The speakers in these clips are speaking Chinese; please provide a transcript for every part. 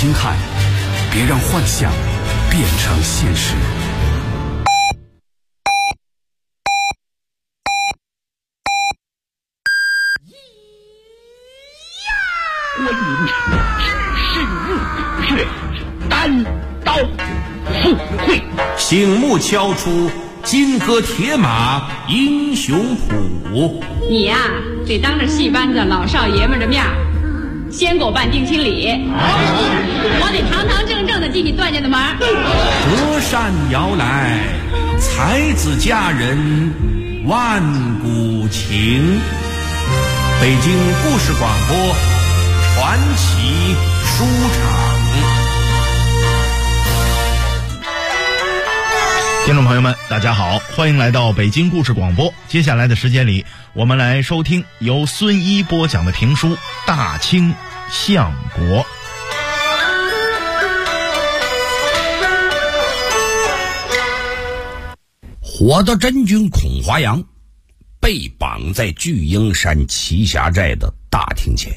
心看，别让幻想变成现实。 观音只是日月，单刀赴会， 醒目敲出金戈铁马英雄谱。 你呀，得当着戏班子老少爷们的面先给我办定亲礼，我得堂堂正正的进你段家的门。 隔山遥来，才子佳人万古情。北京故事广播传奇书场。 听众朋友们大家好，欢迎来到北京故事广播。接下来的时间里，我们来收听由孙一播讲的评书《大清相国》。 火的真君孔华阳被绑在巨鹰山栖霞寨的大厅前。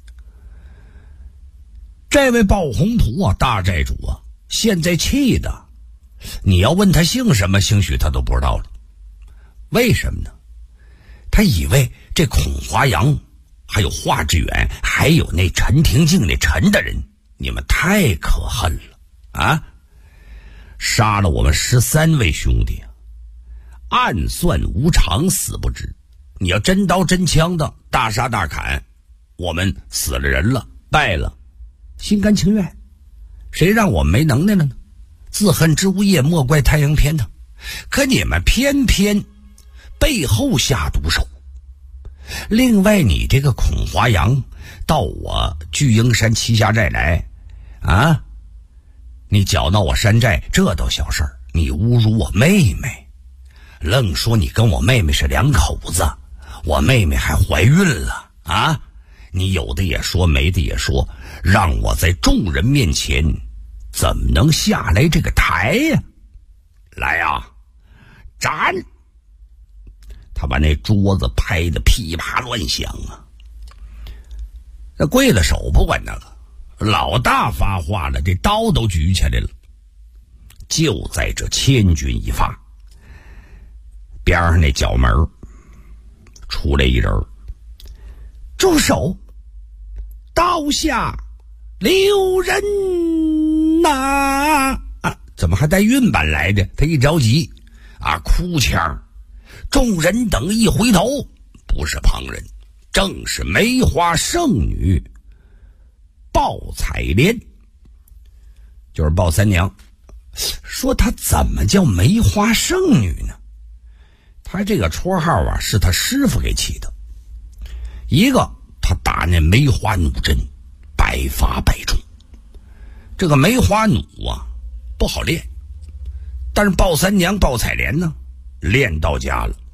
这位鲍宏图啊，大寨主啊，现在气的，你要问他姓什么，兴许他都不知道了。为什么呢？他以为这孔华阳还有华志远还有那陈廷敬那陈大人，你们太可恨了啊！杀了我们13位兄弟啊，暗算无常，死不知。你要真刀真枪的大杀大砍，我们死了人了，败了，心甘情愿。谁让我们没能耐了呢？自恨之无夜，莫怪太阳偏呢。可你们偏偏背后下毒手。另外，你这个孔华阳到我巨鹰山栖霞寨来啊，你搅闹我山寨，这都小事儿。你侮辱我妹妹，愣说你跟我妹妹是两口子，我妹妹还怀孕了啊！你有的也说，没的也说，让我在众人面前怎么能下来这个台呀？来啊，斩！他把那桌子拍得噼啪乱响啊！那跪了手不管那个，老大发话了，这刀都举起来了。就在这千钧一发，边上那角门出来一人，住手！刀下留人呐！啊，怎么还带韵版来的？他一着急啊，哭腔。众人等一回头，不是旁人，正是梅花圣女鲍彩莲，就是鲍三娘。说她怎么叫梅花圣女呢？她这个绰号啊，是她师傅给起的。一个，她打那梅花弩针，百发百中。这个梅花弩啊，不好练，但是鲍三娘鲍彩莲呢，练到家了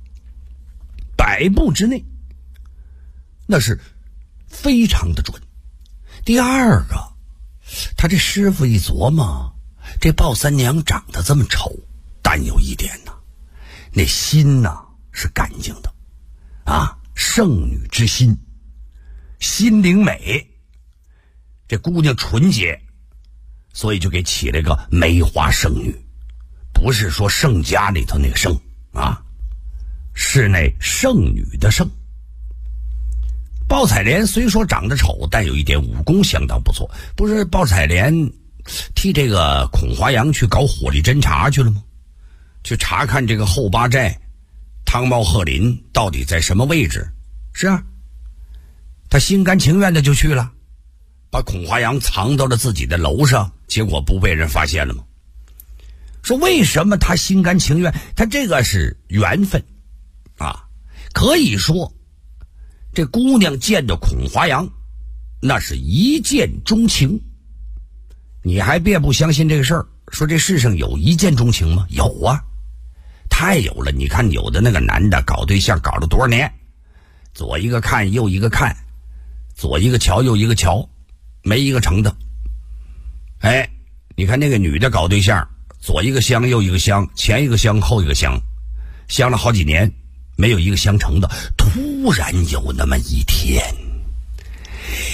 ，100步之内，那是非常的准。第二个，他这师傅一琢磨，这鲍三娘长得这么丑，但有一点呢，那心呢是干净的啊，圣女之心，心灵美，这姑娘纯洁，所以就给起了个梅花圣女，不是说圣家里头那个圣啊，是那圣女的圣。鲍彩莲虽说长得丑，但有一点武功相当不错。不是鲍彩莲替这个孔华阳去搞火力侦察去了吗？去查看这个后八寨汤茂鹤林到底在什么位置。是啊，他心甘情愿的就去了，把孔华阳藏到了自己的楼上，结果不被人发现了吗？说为什么他心甘情愿？他这个是缘分啊，可以说这姑娘见到孔华阳那是一见钟情。你还别不相信这个事儿，说这世上有一见钟情吗？有啊，太有了。你看有的那个男的搞对象搞了多少年，左一个看右一个看，左一个瞧右一个瞧，没一个成的。哎，你看那个女的搞对象，左一个香右一个香，前一个香后一个香，香了好几年没有一个香成的。突然有那么一天，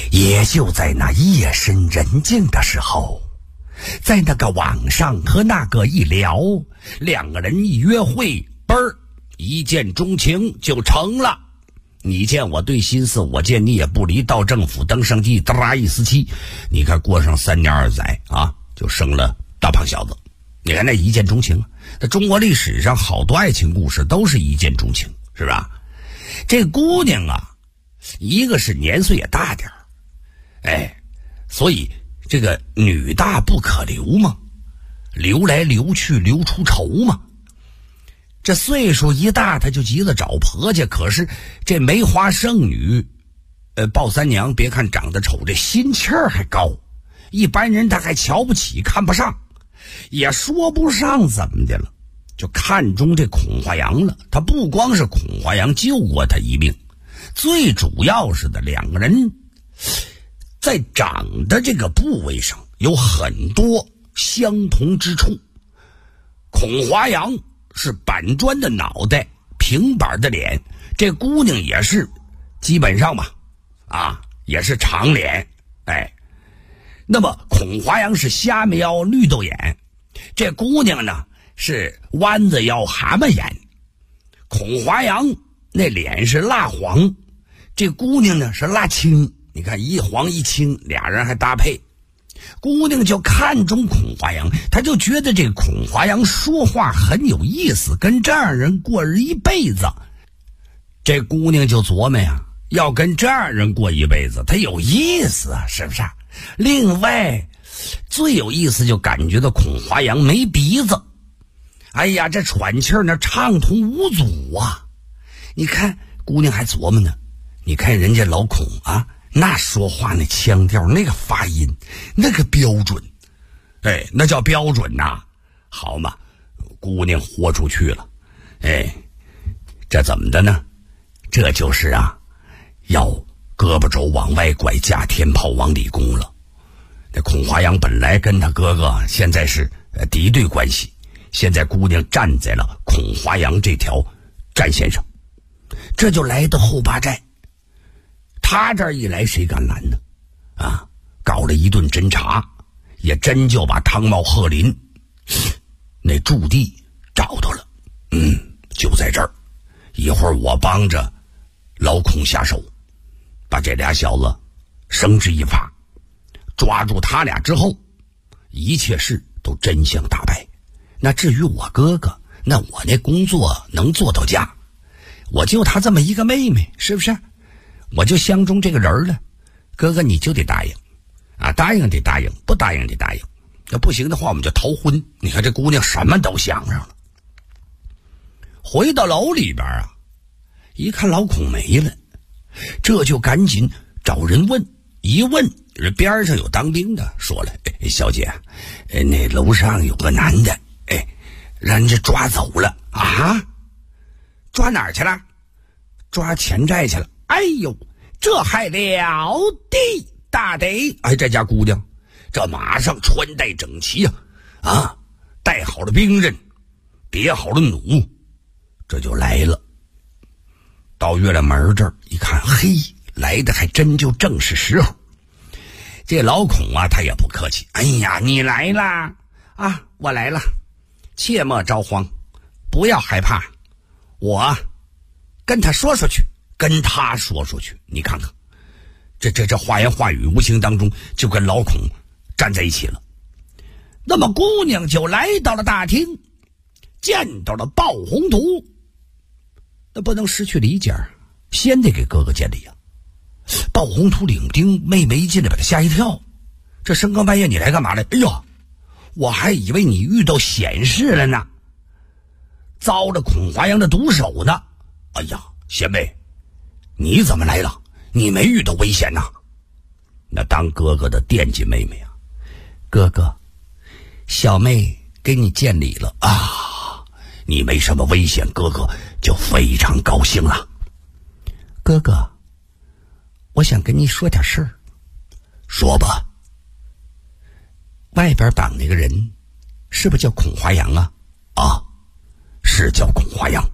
也就在那夜深人静的时候，在那个网上和那个一聊，2个人一约会，嘣儿，一见钟情就成了。你见我对心思，我见你也不离，到政府登上帝，哒啦一撕七，你看过上3年2载啊，就生了大胖小子。你看那一见钟情，那中国历史上好多爱情故事都是一见钟情，是吧？这姑娘啊，一个是年岁也大点儿，所以这个女大不可留嘛，留来留去留出愁嘛。这岁数一大，他就急着找婆家，可是这梅花剩女，鲍三娘别看长得丑，这心气儿还高，一般人他还瞧不起看不上，也说不上怎么的了，就看中这孔华阳了。他不光是孔华阳救过他一命，最主要是的2个人在长的这个部位上有很多相同之处。孔华阳是板砖的脑袋，平板的脸，这姑娘也是基本上吧，也是长脸。那么孔华阳是虾米腰绿豆眼，这姑娘呢是弯子腰蛤蟆眼。孔华阳那脸是蜡黄，这姑娘呢是蜡青。你看一黄一青，俩人还搭配。姑娘就看中孔华阳，她就觉得这孔华阳说话很有意思，跟这样人过日一辈子。这姑娘就琢磨呀，要跟这样人过一辈子，她有意思啊，是不是？另外最有意思就感觉到孔华阳没鼻子，哎呀，这喘气儿那畅通无阻啊。你看姑娘还琢磨呢，你看人家老孔啊，那说话那腔调，那个发音，那个标准，那叫标准呐。好嘛，姑娘豁出去了。这怎么的呢？这就是啊，要胳膊肘往外拐，架天炮往里攻了。这孔华阳本来跟他哥哥现在是敌对关系，现在姑娘站在了孔华阳这条战线上，这就来到后八寨。他这儿一来，谁敢拦呢？搞了一顿侦查，也真就把汤茂鹤林那驻地找到了。就在这儿，一会儿我帮着老孔下手，把这俩小子绳之以法，抓住他俩之后，一切事都真相大白。那至于我哥哥，那我那工作能做到家，我就他这么一个妹妹，是不是？我就相中这个人了，哥哥你就得答应答应得答应，不答应得答应，要不行的话我们就逃婚。你看这姑娘什么都想上了。回到楼里边一看老孔没了，这就赶紧找人问，一问边上有当兵的，说了，小姐，那楼上有个男的，让人家抓走了啊。抓哪儿去了？抓钱寨去了。哎呦，这还了得，大得！这家姑娘这马上穿戴整齐带好了兵刃，别好了弩，这就来了。到月亮门这儿一看，嘿，来的还真就正是时候。这老孔他也不客气，哎呀，你来啦我来了，切莫着慌，不要害怕，我跟他说去。你看看这话言话语无形当中就跟老孔站在一起了。那么姑娘就来到了大厅，见到了鲍宏图，那不能失去理解，先得给哥哥见礼鲍宏图领兵，妹妹一进来把他吓一跳，这深更半夜你来干嘛来？哎呀，我还以为你遇到险事了呢，遭了孔华阳的毒手呢。哎呀，贤妹，你怎么来了？你没遇到危险呐？那当哥哥的惦记妹妹哥哥，小妹给你见礼了你没什么危险，哥哥就非常高兴了。哥哥，我想跟你说点事儿。说吧。外边绑那个人是不是叫孔华阳是叫孔华阳。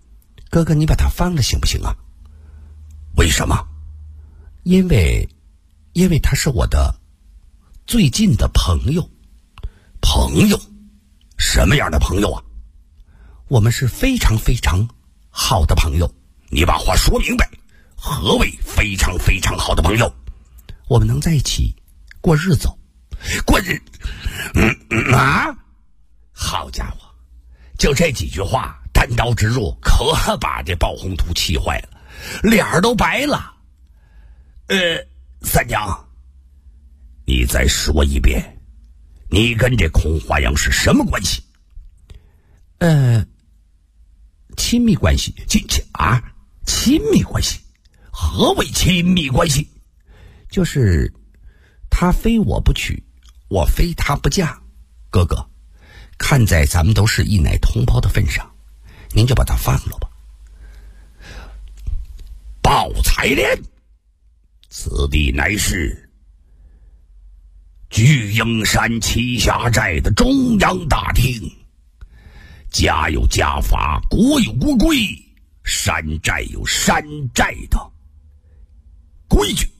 哥哥，你把他放了行不行啊？为什么？因为因为他是我的最近的朋友。朋友？什么样的朋友啊？我们是非常非常好的朋友。你把话说明白，何谓非常非常好的朋友？我们能在一起过日子。过日好家伙，就这几句话单刀直入，可把这鲍宏图气坏了，脸儿都白了。三娘，你再说一遍，你跟这孔华阳是什么关系？亲密关系。亲密关系？何为亲密关系？就是他非我不娶，我非他不嫁。哥哥，看在咱们都是一奶同胞的份上，您就把他放了吧。鲍采莲，此地乃是巨鹰山栖霞寨的中央大厅，家有家法，国有国规，山寨有山寨的规矩。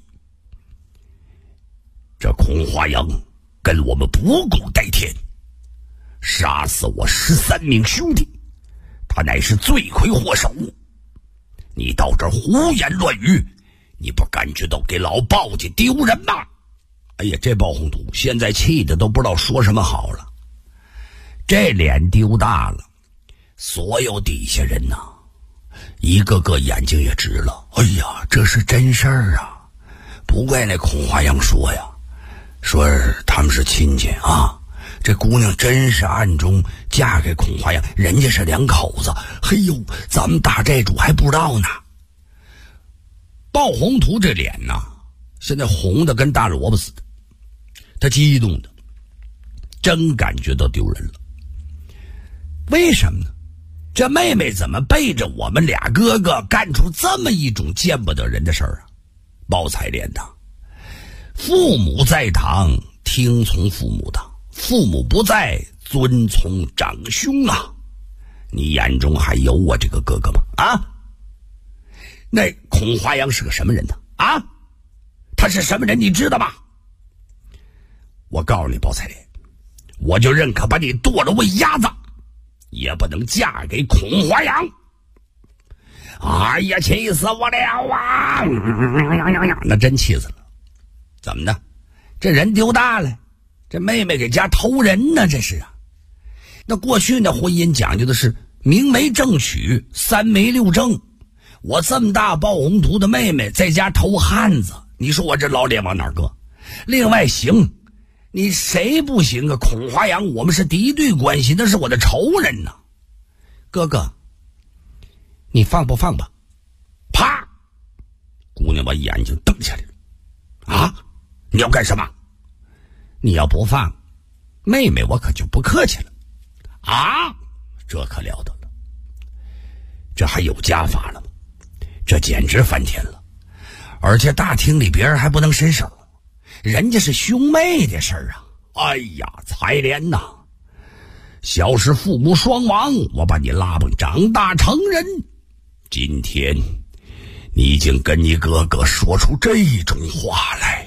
这孔华阳跟我们不共戴天，杀死我13名兄弟，他乃是罪魁祸首。你到这儿胡言乱语，你不感觉到给老鲍家丢人吗？哎呀，这鲍宏图现在气的都不知道说什么好了，这脸丢大了，所有底下人呐，一个个眼睛也直了。哎呀，这是真事儿啊！不怪那孔华阳说呀，说他们是亲戚啊，这姑娘真是暗中嫁给孔华阳，人家是两口子。嘿呦，咱们大寨主还不知道呢。鲍宏图这脸呐，现在红的跟大萝卜似的，他激动的真感觉到丢人了。为什么呢？这妹妹怎么背着我们俩哥哥干出这么一种见不得人的事儿啊？鲍采莲呐，父母在堂听从父母的，父母不在遵从长兄啊！你眼中还有我这个哥哥吗？啊？那孔华阳是个什么人呢？啊？他是什么人你知道吗？我告诉你，鲍采莲，我就认可把你剁了喂鸭子，也不能嫁给孔华阳。哎呀，气死我了啊！那真气死了。怎么的？这人丢大了，这妹妹给家偷人呢，这是啊。那过去那婚姻讲究的是明媒正娶，三媒六证。我这么大鲍宏图的妹妹在家偷汉子，你说我这老脸往哪儿搁？另外行，你谁不行啊？孔华阳我们是敌对关系，那是我的仇人呢。哥哥，你放不放吧？啪！姑娘把眼睛瞪下来了。啊？你要干什么？你要不放，妹妹我可就不客气了。啊？这可了得了，这还有家法了吗？这简直翻天了！而且大厅里别人还不能伸手，人家是兄妹的事儿啊！哎呀，采莲呐，小时父母双亡，我把你拉蹦长大成人，今天你已经跟你哥哥说出这种话来，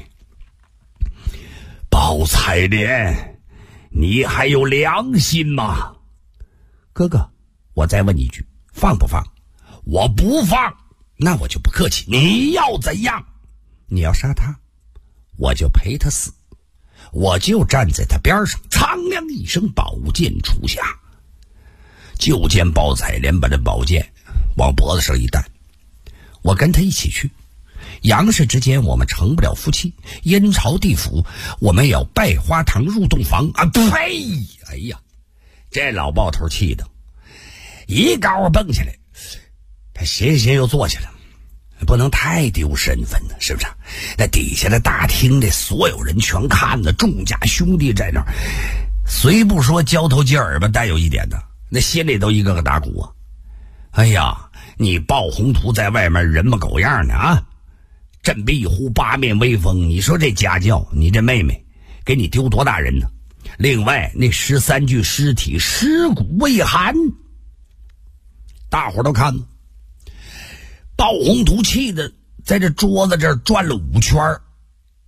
鲍采莲，你还有良心吗？哥哥，我再问你一句，放不放？我不放，那我就不客气。你要怎样？你要杀他，我就陪他死，我就站在他边上，苍凉一声，宝剑出下。就见鲍采莲把这宝剑往脖子上一戴，我跟他一起去。杨氏之间我们成不了夫妻，阴曹地府我们也要拜花堂入洞房啊！呸！哎呀，这老鲍头气的一高蹦起来，他斜斜又坐起来，不能太丢身份呢，是不是？那底下的大厅的所有人全看着，众家兄弟在那儿，虽不说交头接耳吧，带有一点的，那心里都一个个打鼓啊！哎呀，你鲍宏图在外面人模狗样的啊，振臂呼八面威风，你说这家教，你这妹妹给你丢多大人呢？另外那13具尸体尸骨未寒，大伙都看了。鲍宏图气的在这桌子这儿转了5圈，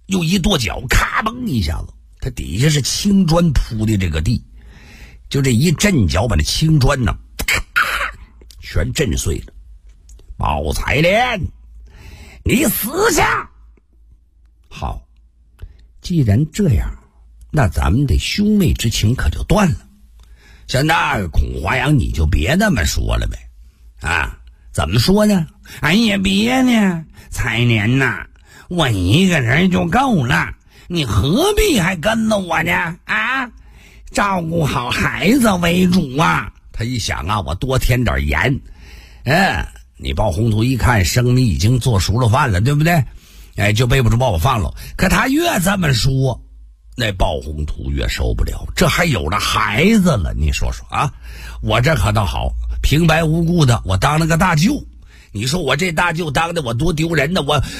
又一跺脚，咔嘣一下子，他底下是青砖铺的这个地，就这一震脚，把那青砖呢，全震碎了。包彩莲，你死下！好，既然这样，那咱们的兄妹之情可就断了。像那个孔华阳，你就别那么说了呗。啊，怎么说呢？哎呀，别呢，彩莲呐，我一个人就够了，你何必还跟着我呢？啊，照顾好孩子为主啊！他一想啊，我多添点盐。你鲍宏图一看生米已经做熟了饭了，对不对？就背不住把我放了。可他越这么说，那鲍宏图越受不了，这还有了孩子了，你说说啊！我这可倒好，平白无故的我当了个大舅，你说我这大舅当的我多丢人呢！我，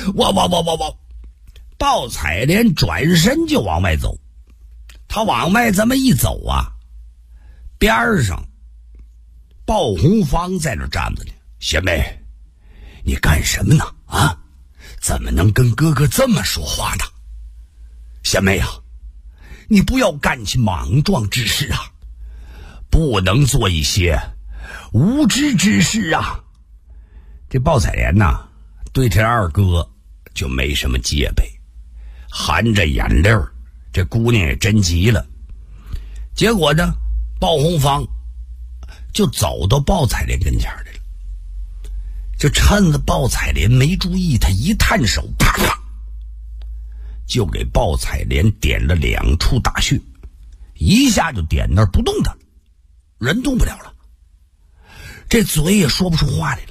鲍彩莲转身就往外走，他往外这么一走啊，边上鲍红芳在那站着呢。贤妹，你干什么呢？啊，怎么能跟哥哥这么说话呢？贤妹啊，你不要干起莽撞之事啊，不能做一些无知之事啊。这鲍彩莲呐，对这二哥就没什么戒备，含着眼泪儿，这姑娘也真急了。结果呢，鲍红芳就走到鲍彩莲跟前来了，就趁着鲍彩莲没注意，他一探手，啪啪就给鲍彩莲点了2处大穴，一下就点那儿不动弹了，人动不了了，这嘴也说不出话来了，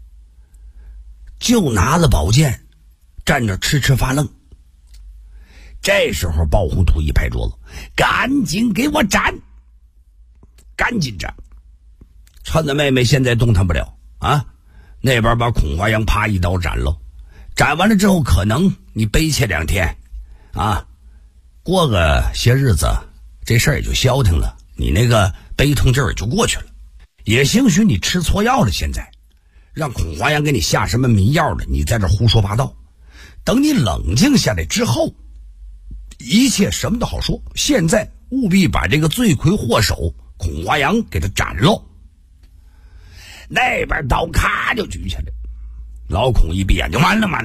就拿了宝剑站着痴痴发愣。这时候鲍宏图一拍桌子，赶紧给我斩，赶紧斩，趁着妹妹现在动弹不了啊，那边把孔华阳啪一刀斩了，斩完了之后可能你悲切2天啊，过个些日子这事儿也就消停了，你那个悲痛劲儿也就过去了。也兴许你吃错药了，现在让孔华阳给你下什么迷药了，你在这胡说八道。等你冷静下来之后，一切什么都好说，现在务必把这个罪魁祸首孔华阳给他斩了。那边刀咔就举起来，老孔一闭眼就完了。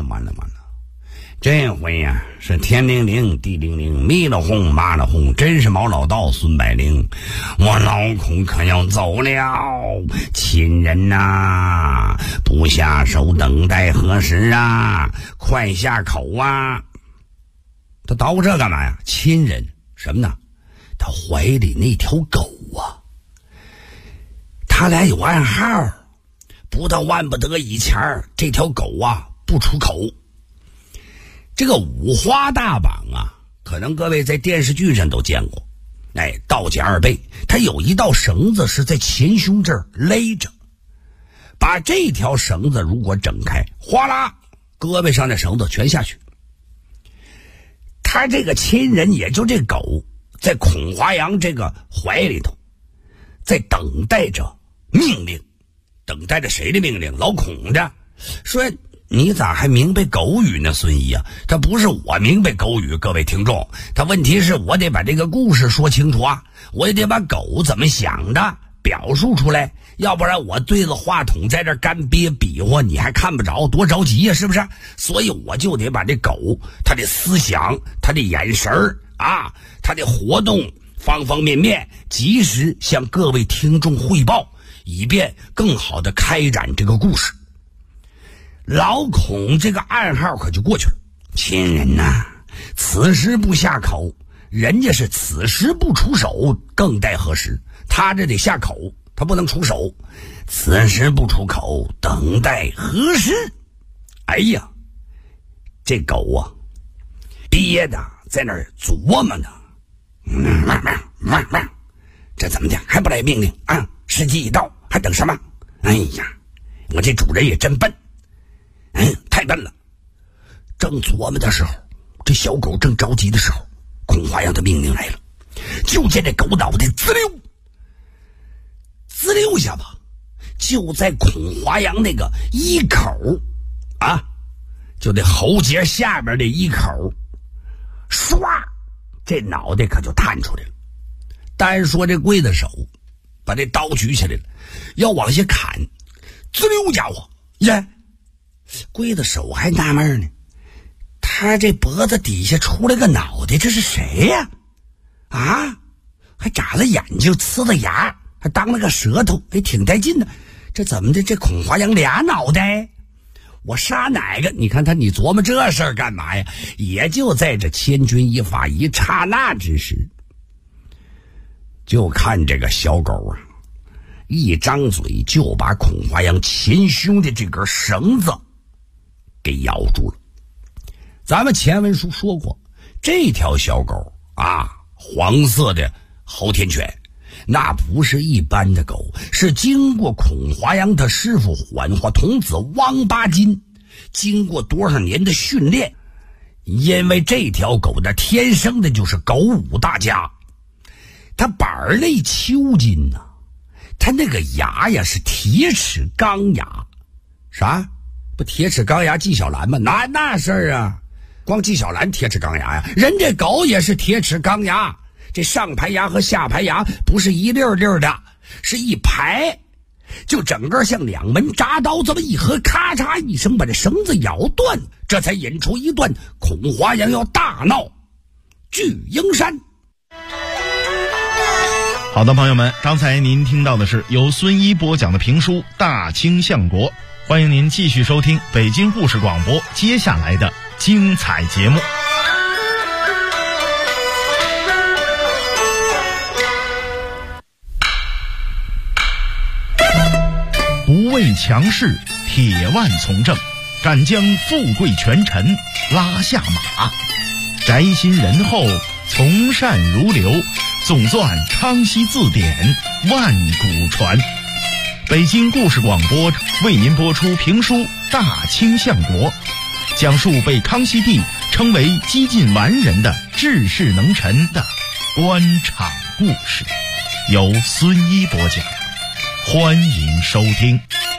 这回呀，是天灵灵地灵灵，迷了哄麻了哄，真是毛老道孙百灵，我老孔可要走了。亲人呐，不下手等待何时啊？快下口啊！他捣鼓这干嘛呀？亲人什么呢？他怀里那条狗啊，他俩有暗号，不到万不得以前这条狗啊不出口。这个五花大绑啊，可能各位在电视剧上都见过。道家2倍，它有一道绳子是在前胸这儿勒着，把这条绳子如果整开，哗啦，胳膊上的绳子全下去。他这个亲人也就这狗，在孔华阳这个怀里头，在等待着命令，等待着谁的命令？老孔的。说你咋还明白狗语呢，孙姨啊？他不是我明白狗语，各位听众，他问题是我得把这个故事说清楚啊，我也得把狗怎么想的表述出来，要不然我对着话筒在这干憋比划，你还看不着，多着急呀，是不是？所以我就得把这狗他的思想，他的眼神啊，他的活动方方面面及时向各位听众汇报，以便更好的开展这个故事。老孔这个暗号可就过去了，亲人呐，此时不下口，人家是此时不出手，更待何时？他这得下口，他不能出手，此时不出口，等待何时？哎呀，这狗啊，憋的在那儿琢磨呢，这怎么的还不来命令啊？时机已到，还等什么？哎呀，我这主人也真笨，太笨了。正琢磨的时候，这小狗正着急的时候，孔华阳的命令来了，就见这狗脑袋滋溜一下子，就在孔华阳那个衣口啊，就那喉结下边的衣口唰，这脑袋可就探出来了。单说这刽子手把这刀举起来了，要往下砍，滋溜家伙耶！刽子手还纳闷呢，他这脖子底下出来个脑袋，这是谁呀？啊，还眨了眼睛，呲了牙，还当了个舌头，还挺带劲的。这怎么的？这孔华阳俩脑袋？我杀哪个？你看他，你琢磨这事儿干嘛呀？也就在这千钧一发一刹那之时，就看这个小狗啊，一张嘴就把孔华阳前胸的这根绳子给咬住了。咱们前文书说过，这条小狗啊，黄色的后天犬，那不是一般的狗，是经过孔华阳他师傅幻化童子汪八金经过多少年的训练。因为这条狗的天生的就是狗武大家，它板类丘筋呐，它那个牙呀是铁齿钢牙。啥？不铁齿钢牙纪晓岚吗？那事儿啊，光纪晓岚铁齿钢牙呀，人家狗也是铁齿钢牙。这上排牙和下排牙不是一溜溜的，是一排，就整个像两门铡刀这么一合，咔嚓一声把这绳子咬断，这才引出一段孔华阳要大闹巨鹰山。 好的，朋友们，刚才您听到的是由孙一播讲的评书《大清相国》，欢迎您继续收听北京故事广播接下来的精彩节目。不畏强势，铁腕从政，敢将富贵权臣拉下马，宅心仁厚，从善如流，总纂康熙字典，万古传。北京故事广播为您播出评书《大清相国》，讲述被康熙帝称为几近完人的治世能臣的官场故事，由孙一播讲，欢迎收听。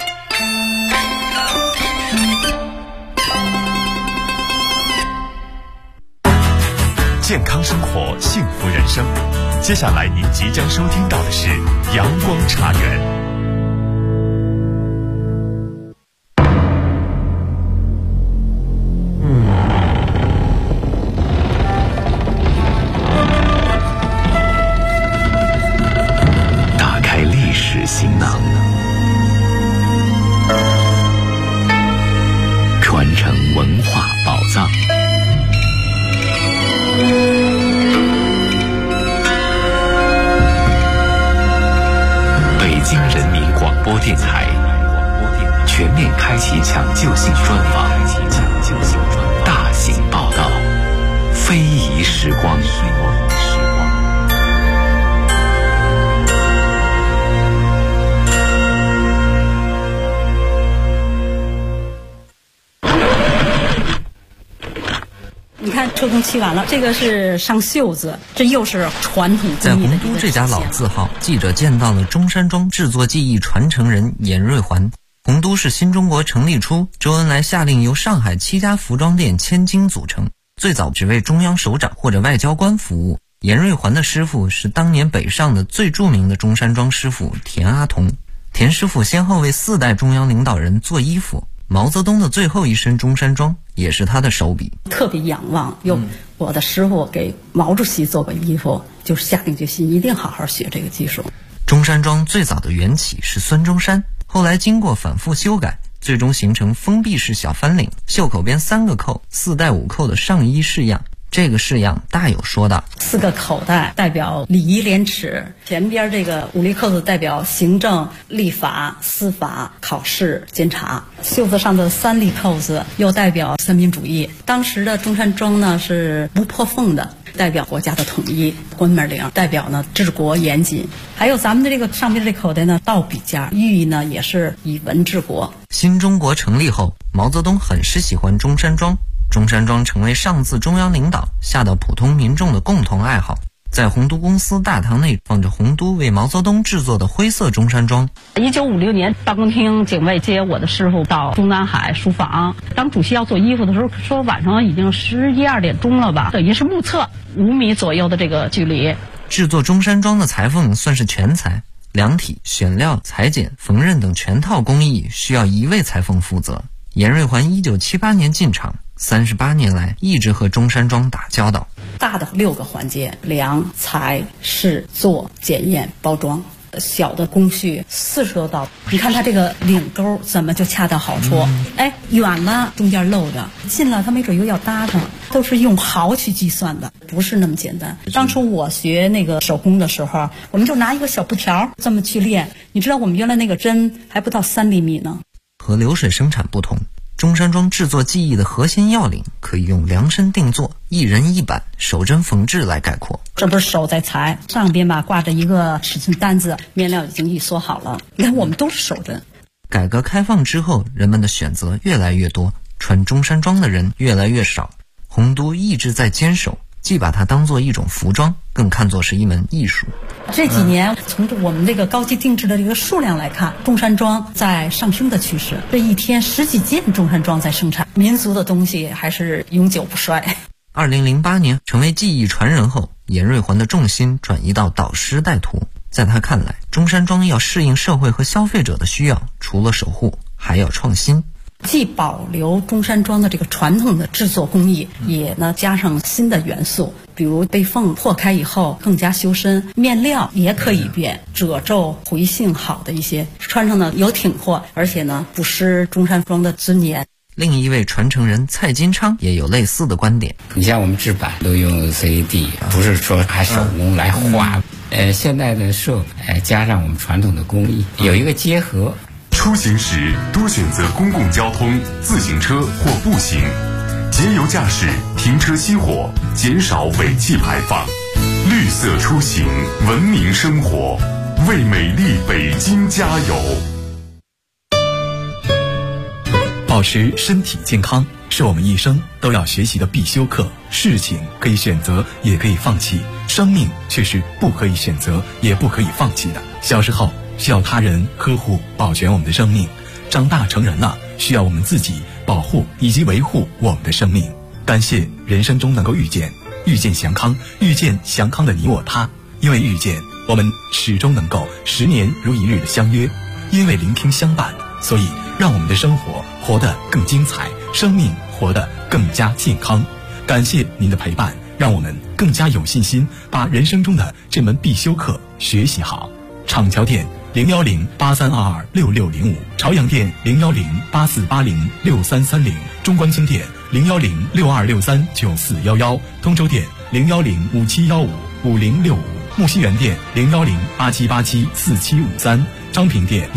健康生活，幸福人生。接下来您即将收听到的是阳光茶园。 打开历史行囊，传承文化宝藏。北京人民广播电台全面开启抢救性专访，大型报道，非遗时光。 你看车工漆完了，这个是上袖子，这又是传统在洪都这家老字号，记者见到了中山装制作技艺传承人严瑞环。洪都是新中国成立初，周恩来下令由上海7家服装店千金组成，最早只为中央首长或者外交官服务。严瑞环的师傅是当年北上的最著名的中山装师傅田阿童。田师傅先后为4代中央领导人做衣服，毛泽东的最后一身中山装也是他的手笔。 特别仰望，我的师傅给毛主席做过衣服，就是下定决心一定好好学这个技术。 中山装最早的缘起是孙中山，后来经过反复修改，最终形成封闭式小翻领，袖口边3个扣，4带5扣的上衣式样。这个式样大有说道，4个口袋代表礼仪廉耻，前边这个5粒扣子代表行政、立法、司法、考试、监察，袖子上的3粒扣子又代表三民主义。当时的中山装呢是不破缝的，代表国家的统一；关门领代表呢治国严谨。还有咱们的这个上边这口袋呢倒笔架，寓意呢也是以文治国。 新中国成立后，毛泽东很是喜欢中山装，中山装成为上自中央领导下到普通民众的共同爱好。 在洪都公司大堂内放着洪都为毛泽东制作的灰色中山装。 1956年，办公厅警卫接我的师傅到中南海书坊，当主席要做衣服的时候，说晚上已经11、12点钟了吧，等于是目测5米左右的这个距离。 制作中山装的裁缝算是全才，量体、选料、裁剪、缝纫等全套工艺需要一位裁缝负责。严瑞环1978年进厂，38年来一直和中山装打交道。 大的6个环节：量、裁、试、做、检验、包装。小的工序40多道，你看它这个领钩怎么就恰到好处？远了中间漏着，近了它没准又要搭上，都是用毫去计算的，不是那么简单。当初我学那个手工的时候，我们就拿一个小布条这么去练，你知道我们原来那个针还不到3厘米呢。 和流水生产不同，中山装制作技艺的核心要领可以用量身定做、一人一板、手针缝制来概括。 这不是手在裁，上边吧挂着一个尺寸单子，面料已经一缩好了。你看我们都是手针。 改革开放之后，人们的选择越来越多，穿中山装的人越来越少。洪都一直在坚守，既把它当作一种服装，更看作是一门艺术。 这几年从我们这个高级定制的这个数量来看，中山装在上升的趋势，这一天10几件中山装在生产，民族的东西还是永久不衰。 2008年成为技艺传人后，严瑞环的重心转移到导师带徒。在他看来，中山装要适应社会和消费者的需要，除了守护，还要创新。 既保留中山装的这个传统的制作工艺，也呢加上新的元素，比如被缝破开以后更加修身，面料也可以变，褶皱回性好的一些，穿上呢有挺阔，而且呢不失中山装的尊严。 另一位传承人蔡金昌也有类似的观点。 你像我们制版都用 CAD， 不是说还手工来画。现代的设加上我们传统的工艺，有一个结合。 出行时多选择公共交通、自行车或步行，节油驾驶，停车熄火，减少尾气排放。绿色出行，文明生活，为美丽北京加油。 保持身体健康是我们一生都要学习的必修课。事情可以选择，也可以放弃，生命却是不可以选择，也不可以放弃的。小时候需要他人呵护保全我们的生命，长大成人了需要我们自己保护以及维护我们的生命。感谢人生中能够遇见祥康，遇见祥康的你我他。因为遇见，我们始终能够10年如一日的相约；因为聆听相伴，所以让我们的生活活得更精彩，生命活得更加健康。感谢您的陪伴，让我们更加有信心把人生中的这门必修课学习好。厂桥店01083226605，朝阳店01084806330，中关村店01062639411，通州店01057155065，木樨园店01087874753，张平店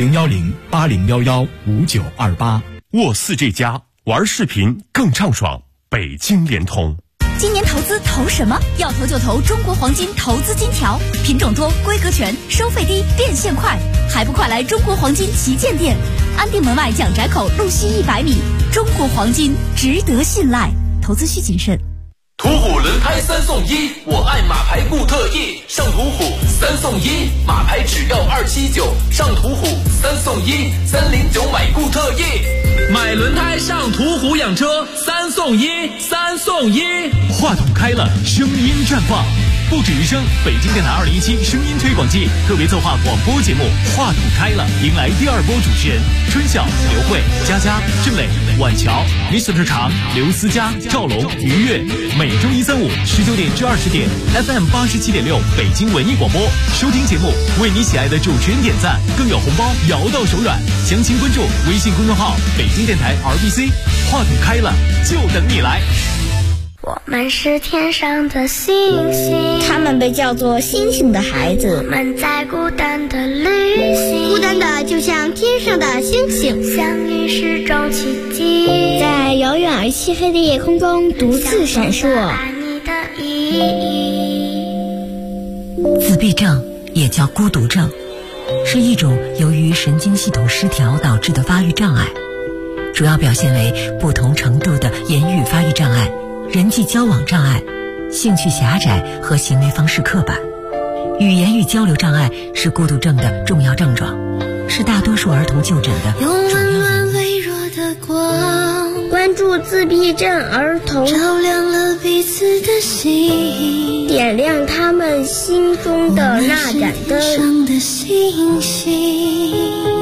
01080115928。 沃4G+玩视频更畅爽，北京联通。 今年投资投什么？要投就投中国黄金投资金条，品种多，规格全，收费低，变现快，还不快来中国黄金旗舰店，安定门外蒋宅口路西100米。中国黄金值得信赖，投资需谨慎。 途虎轮胎3送1，我爱马牌固特异，上途虎3送1，马牌只要279，上途虎3送1，309买固特异，买轮胎上途虎养车3送1，3送1。 话筒开了，声音绽放，不止于声。北京电台2017声音推广季特别策划广播节目《话筒开了》迎来第2波主持人春晓、刘慧、佳佳、郑磊、婉乔、Mr. 常、刘思佳、赵龙、于越。每周1、3、519点至20点 FM 87.6北京文艺广播，收听节目为你喜爱的主持人点赞，更有红包摇到手软。详情关注微信公众号北京电台 RBC。 话筒开了，就等你来。 我们是天上的星星， 他们被叫做星星的孩子。 我们在孤单的旅行， 孤单的就像天上的星星， 相遇是种奇迹， 在遥远而漆黑的夜空中独自闪烁。 爱你的意义。 自闭症也叫孤独症，是一种由于神经系统失调导致的发育障碍，主要表现为不同程度的言语发育障碍、人际交往障碍、 兴趣狭窄和行为方式刻板。语言与交流障碍是孤独症的重要症状，是大多数儿童就诊的主要原因。 关注自闭症儿童，照亮了彼此的心，点亮他们心中的那盏灯。的星星，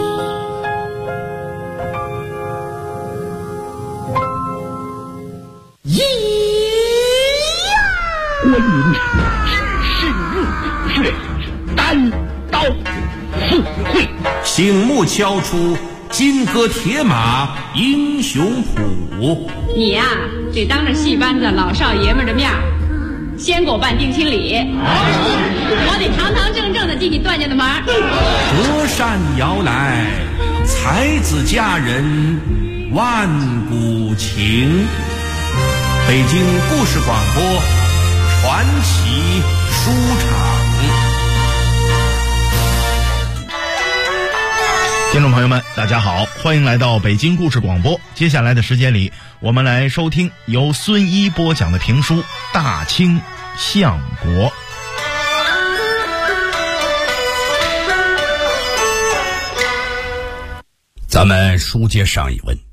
观音深入血，单刀赴会， 醒目敲出金戈铁马英雄谱。 你呀，得当着戏班子老少爷们的面，先给我办定亲礼，我得堂堂正正的进你段家的门。 隔山遥来，才子佳人万古情。北京故事广播传奇书场。 听众朋友们，大家好，欢迎来到北京故事广播。接下来的时间里，我们来收听由孙一播讲的评书《大清相国》。 咱们书接上一文，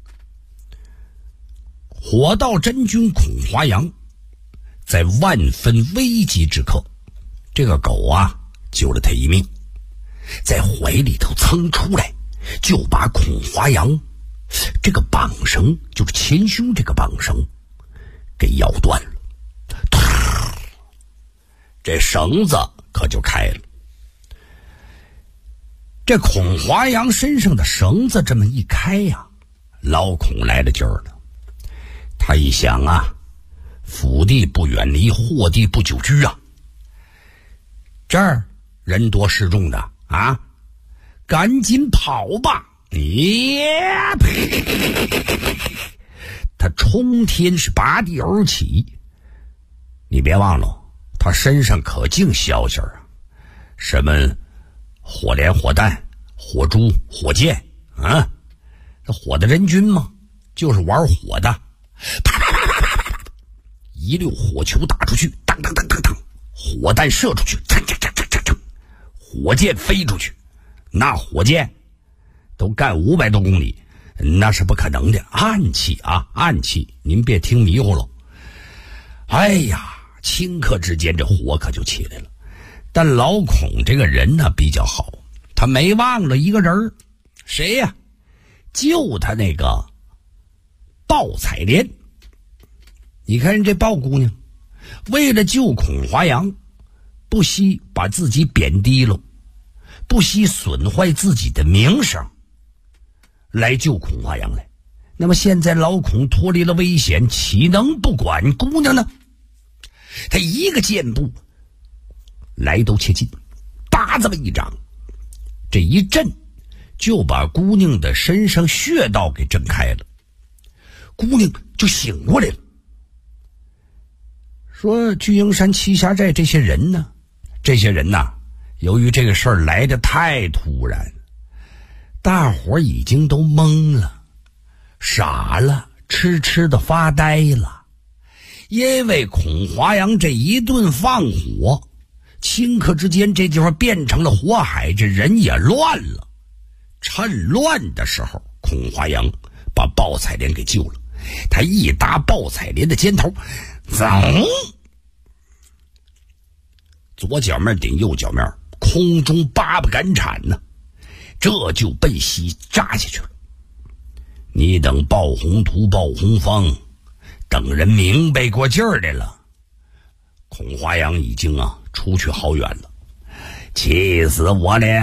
火道真君孔华阳在万分危急之刻，这个狗啊救了他一命，在怀里头蹭出来，就把孔华阳这个绑绳，就是前胸这个绑绳给咬断了，这绳子可就开了。这孔华阳身上的绳子这么一开呀，老孔来了劲儿了。他一想啊，福地不远离，祸地不久居啊，这儿人多势众的啊，赶紧跑吧！他冲天是拔地而起。你别忘了，他身上可净消息啊，什么火镰、火弹、火珠、火箭啊，这火的人军嘛，就是玩火的，啪啪啪啪啪啪，一溜火球打出去，当当当当当，火弹射出去，噌噌噌噌噌噌，火箭飞出去，那火箭都干500多公里，那是不可能的，暗器啊，暗器，您别听迷糊了。哎呀，顷刻之间这火可就起来了。但老孔这个人呢比较好，他没忘了一个人，谁呀？就他那个鲍彩莲。你看人这鲍姑娘，为了救孔华阳，不惜把自己贬低了，不惜损坏自己的名声，来救孔华阳来。那么现在老孔脱离了危险，岂能不管姑娘呢？他一个箭步来都切近，叭这么一掌，这一震就把姑娘的身上穴道给震开了，姑娘就醒过来了。说聚英山栖霞寨这些人呢，由于这个事儿来得太突然，大伙儿已经都懵了，傻了，痴的发呆了。因为孔华阳这一顿放火，顷刻之间这地方变成了火海，这人也乱了。趁乱的时候，孔华阳把鲍彩莲给救了，他一搭鲍彩莲的肩头，走，左脚面顶右脚面，空中八步赶铲呢，这就奔西扎下去了。你等鲍宏图、鲍宏芳等人明白过劲儿来了，孔华阳已经出去好远了，气死我了！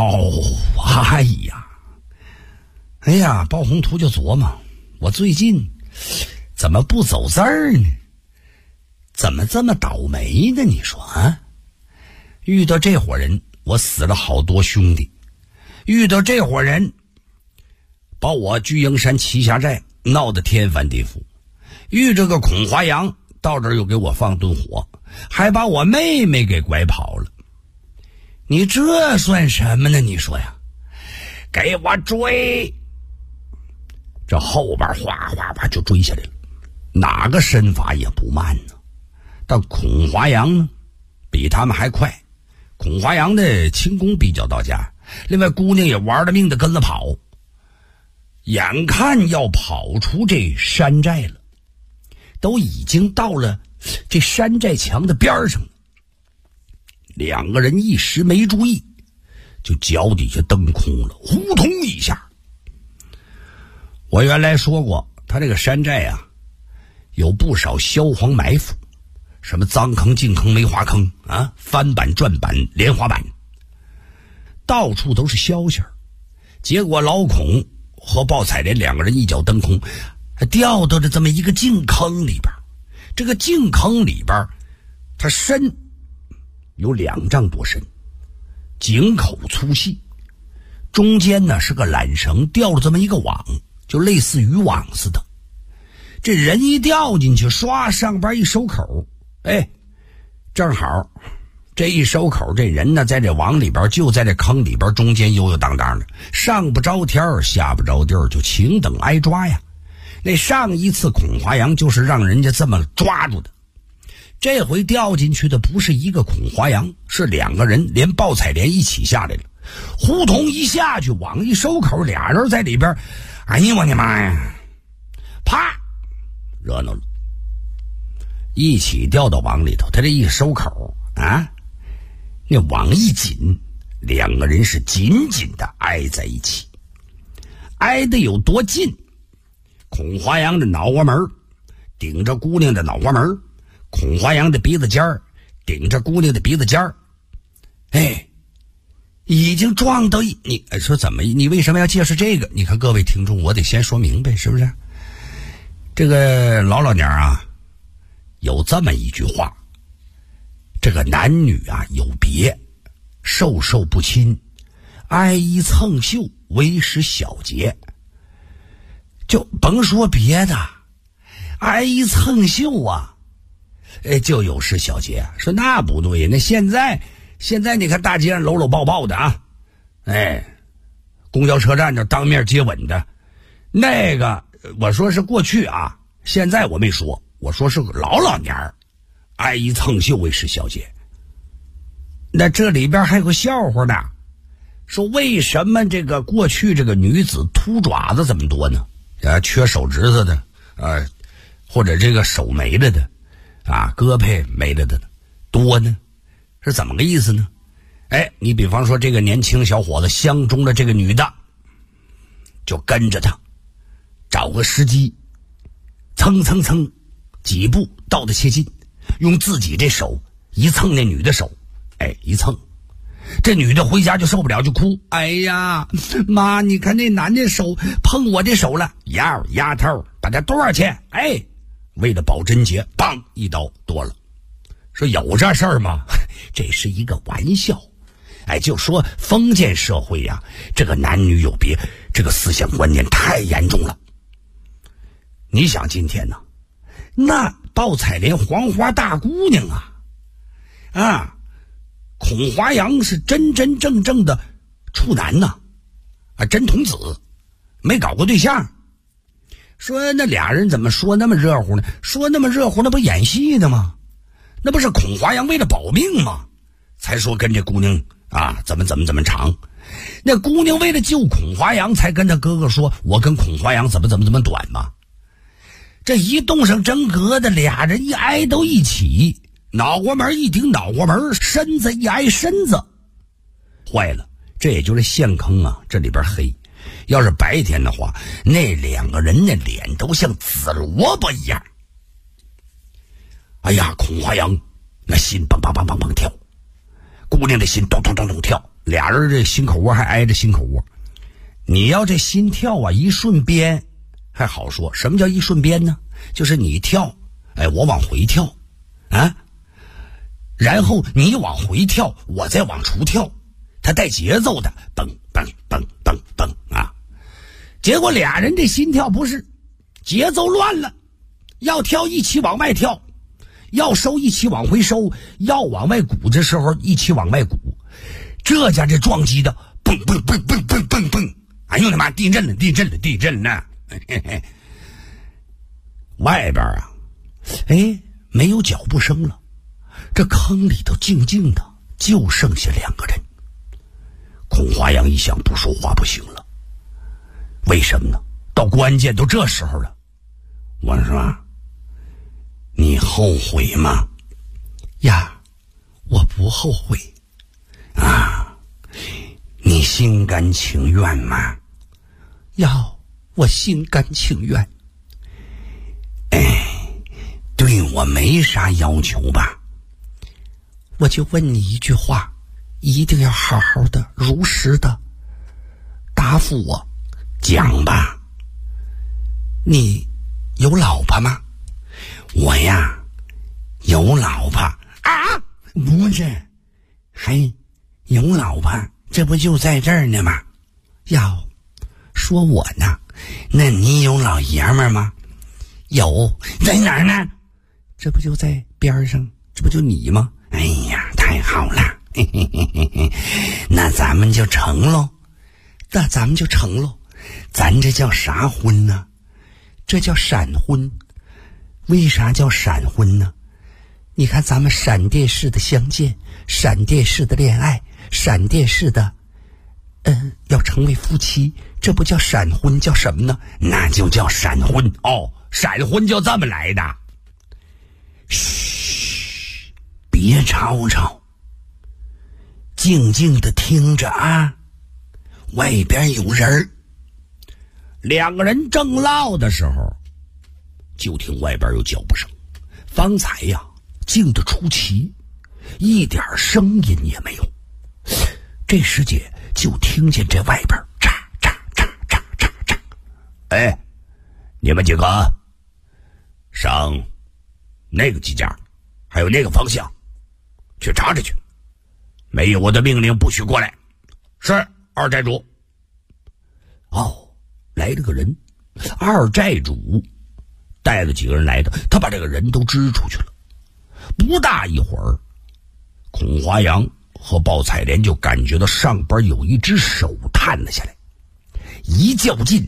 哎呀，鲍宏图就琢磨，我最近怎么不走字儿呢？怎么这么倒霉呢？你说啊，遇到这伙人，我死了好多兄弟；遇到这伙人，把我聚英山栖霞寨闹得天翻地覆；遇着个孔华阳，到这儿又给我放顿火，还把我妹妹给拐跑了。你这算什么呢？你说呀，给我追！这后边哗哗哗就追下来了，哪个身法也不慢呢。 但孔华阳呢比他们还快。孔华阳的轻功比较到家，另外姑娘也玩了命的跟着跑，眼看要跑出这山寨了，都已经到了这山寨墙的边上了。两个人一时没注意，就脚底下蹬空了，呼通一下。我原来说过，他这个山寨啊有不少萧黄埋伏，什么脏坑、净坑、梅花坑啊，翻板、转板、莲花板，到处都是消息。结果老孔和鲍彩莲两个人一脚蹬空，掉到了这么一个净坑里边。这个净坑里边，它深有2丈多深，井口粗细，中间呢是个缆绳，吊了这么一个网，就类似渔网似的。这人一掉进去，唰，上边一收口，正好这一收口，这人呢在这网里边，就在这坑里边中间悠悠荡荡的，上不着天下不着地儿，就请等挨抓呀。那上一次孔华阳就是让人家这么抓住的，这回掉进去的不是一个孔华阳，是2个人，连鲍彩莲一起下来了。呼通一下去，网一收口，俩人在里边，哎呀我的妈呀，啪，热闹了，一起掉到网里头。他这一收口啊，那网一紧，2个人是紧紧的挨在一起。挨得有多近？孔华阳的脑瓜门顶着姑娘的脑瓜门，孔华阳的鼻子尖儿顶着姑娘的鼻子尖儿，已经撞到你说怎么？你为什么要介绍这个？你看各位听众，我得先说明白，是不是？这个老娘啊，有这么一句话：这个男女啊有别，授受不亲，挨衣蹭袖，为时小节。就甭说别的，挨衣蹭袖啊，就有失小节。说那不对，那现在你看大街上搂搂抱抱的啊，公交车站就当面接吻的，那个我说是过去啊，现在我没说，我说是老年儿挨衣蹭袖为时小节。那这里边还有个笑话呢，说为什么这个过去这个女子秃爪子这么多呢？缺手指头的或者这个手没了的胳膊没了的多呢，是怎么个意思呢？你比方说这个年轻小伙子相中了这个女的，就跟着她找个时机，蹭蹭蹭几步到得切近，用自己这手一蹭那女的手，一蹭，这女的回家就受不了，就哭。哎呀妈，你看那男的手碰我这手了，丫头把他多少钱？为了保贞洁，梆一刀剁了。说有这事儿吗？这是一个玩笑。就说封建社会呀，这个男女有别，这个思想观念太严重了。你想今天呢，那鲍彩莲黄花大姑娘孔华阳是真真正正的处男呐，真童子，没搞过对象。说那俩人怎么说那么热乎呢？说那么热乎，那不演戏的吗？那不是孔华阳为了保命吗？才说跟这姑娘怎么长。那姑娘为了救孔华阳，才跟他哥哥说，我跟孔华阳怎么短吗？这一动上真格的，俩人一挨都一起，脑瓜门一顶脑瓜门，身子一挨身子，坏了。这也就是陷坑这里边黑。要是白天的话，那2个人那脸都像紫萝卜一样。孔华阳那心梆梆梆梆梆跳，姑娘的心咚咚咚咚跳，俩人这心口窝还挨着心口窝。你要这心跳一瞬间还好说，什么叫一瞬间呢？就是你跳，我往回跳然后你往回跳，我再往出跳，它带节奏的，蹦蹦蹦蹦蹦结果俩人这心跳不是节奏乱了，要跳一起往外跳，要收一起往回收，要往外鼓的时候一起往外鼓，这家这撞击的蹦蹦蹦蹦蹦蹦蹦，哎呦他妈，地震了外边没有脚步声了，这坑里头静静的，就剩下2个人。孔华阳一想，不说话不行了。为什么呢？到关键都这时候了。我说，你后悔吗？呀，我不后悔。啊，你心甘情愿吗？呀，我心甘情愿。对我没啥要求吧？我就问你一句话，一定要好好的、如实的答复我。讲吧。你有老婆吗？我呀，有老婆啊，不是，还有老婆，这不就在这儿呢吗？要说我呢，那你有老爷们儿吗？有，在哪儿呢？这不就在边上，这不就你吗？哎呀，太好了，嘿嘿嘿嘿嘿，那咱们就成喽。咱这叫啥婚呢？这叫闪婚。为啥叫闪婚呢？你看咱们闪电式的相见，闪电式的恋爱，闪电式的要成为夫妻，这不叫闪婚，叫什么呢？那就叫闪婚。哦，闪婚就这么来的。嘘，别吵吵，静静的听着啊，外边有人儿。2个人正唠的时候，就听外边有脚步声。方才呀，静得出奇，一点声音也没有。这时节就听见这外边嚓嚓嚓嚓嚓嚓。哎，你们几个上那个机架，还有那个方向去查查去，没有我的命令不许过来。是，二寨主。哦，来了个人，二寨主带了几个人来的，他把这个人都支出去了。不大一会儿，孔华阳和鲍彩莲就感觉到上边有一只手探了下来，一较劲，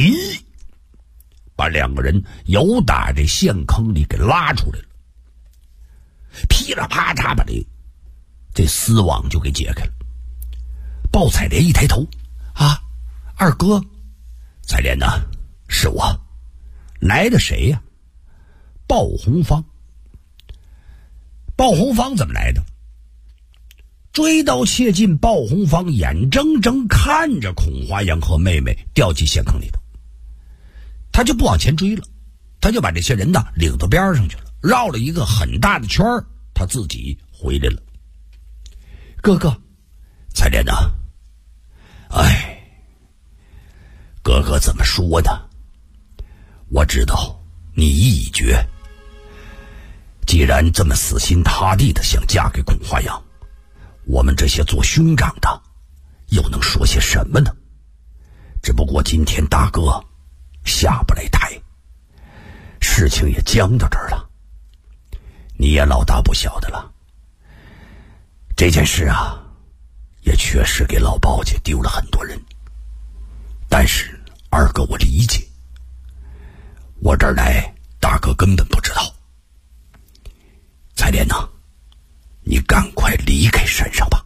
把2个人由打这陷坑里给拉出来了。噼里啪嚓把这丝网就给解开了。鲍彩莲一抬头，啊，二哥。彩莲呢？是我。来的谁呀？鲍红芳。鲍红芳怎么来的？追刀切进，鲍红芳眼睁睁看着孔华阳和妹妹掉进陷坑里头，他就不往前追了，他就把这些人呢领到边上去了，绕了一个很大的圈，他自己回来了。哥哥，彩莲呢？哎，哥哥怎么说呢？我知道你意已决，既然这么死心塌地的想嫁给孔华阳，我们这些做兄长的又能说些什么呢？只不过今天大哥下不来台，事情也僵到这儿了，你也老大不小的了，这件事啊也确实给老鲍家丢了很多人。但是二哥我理解，我这儿来大哥根本不知道。彩莲呐，你赶快离开山上吧。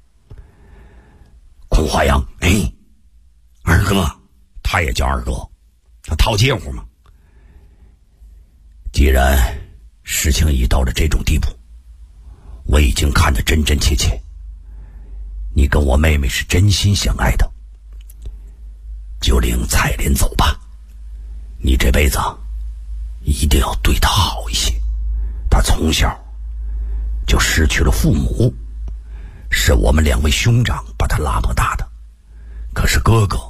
孔华阳，哎，二哥，他也叫二哥，他套近乎嘛。既然事情已到了这种地步，我已经看得真真切切，你跟我妹妹是真心相爱的，就领彩莲走吧。你这辈子一定要对她好一些，她从小就失去了父母，是我们2位兄长把她拉拔大的，可是哥哥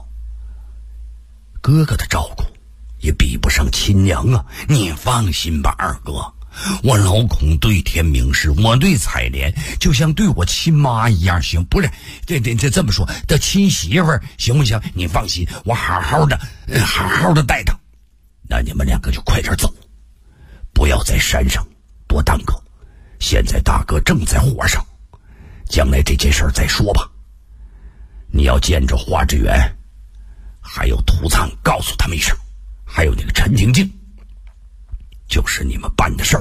的照顾也比不上亲娘啊。你放心吧，二哥，我老孔对天明誓，我对彩莲就像对我亲妈一样，行？不是，这么说的亲媳妇儿，行不行？你放心，我好好的带她。那你们2个就快点走，不要在山上多耽搁。现在大哥正在火上，将来这件事再说吧。你要见着华志远还有涂灿，告诉他们一声，还有那个陈婷静，就是你们办的事儿，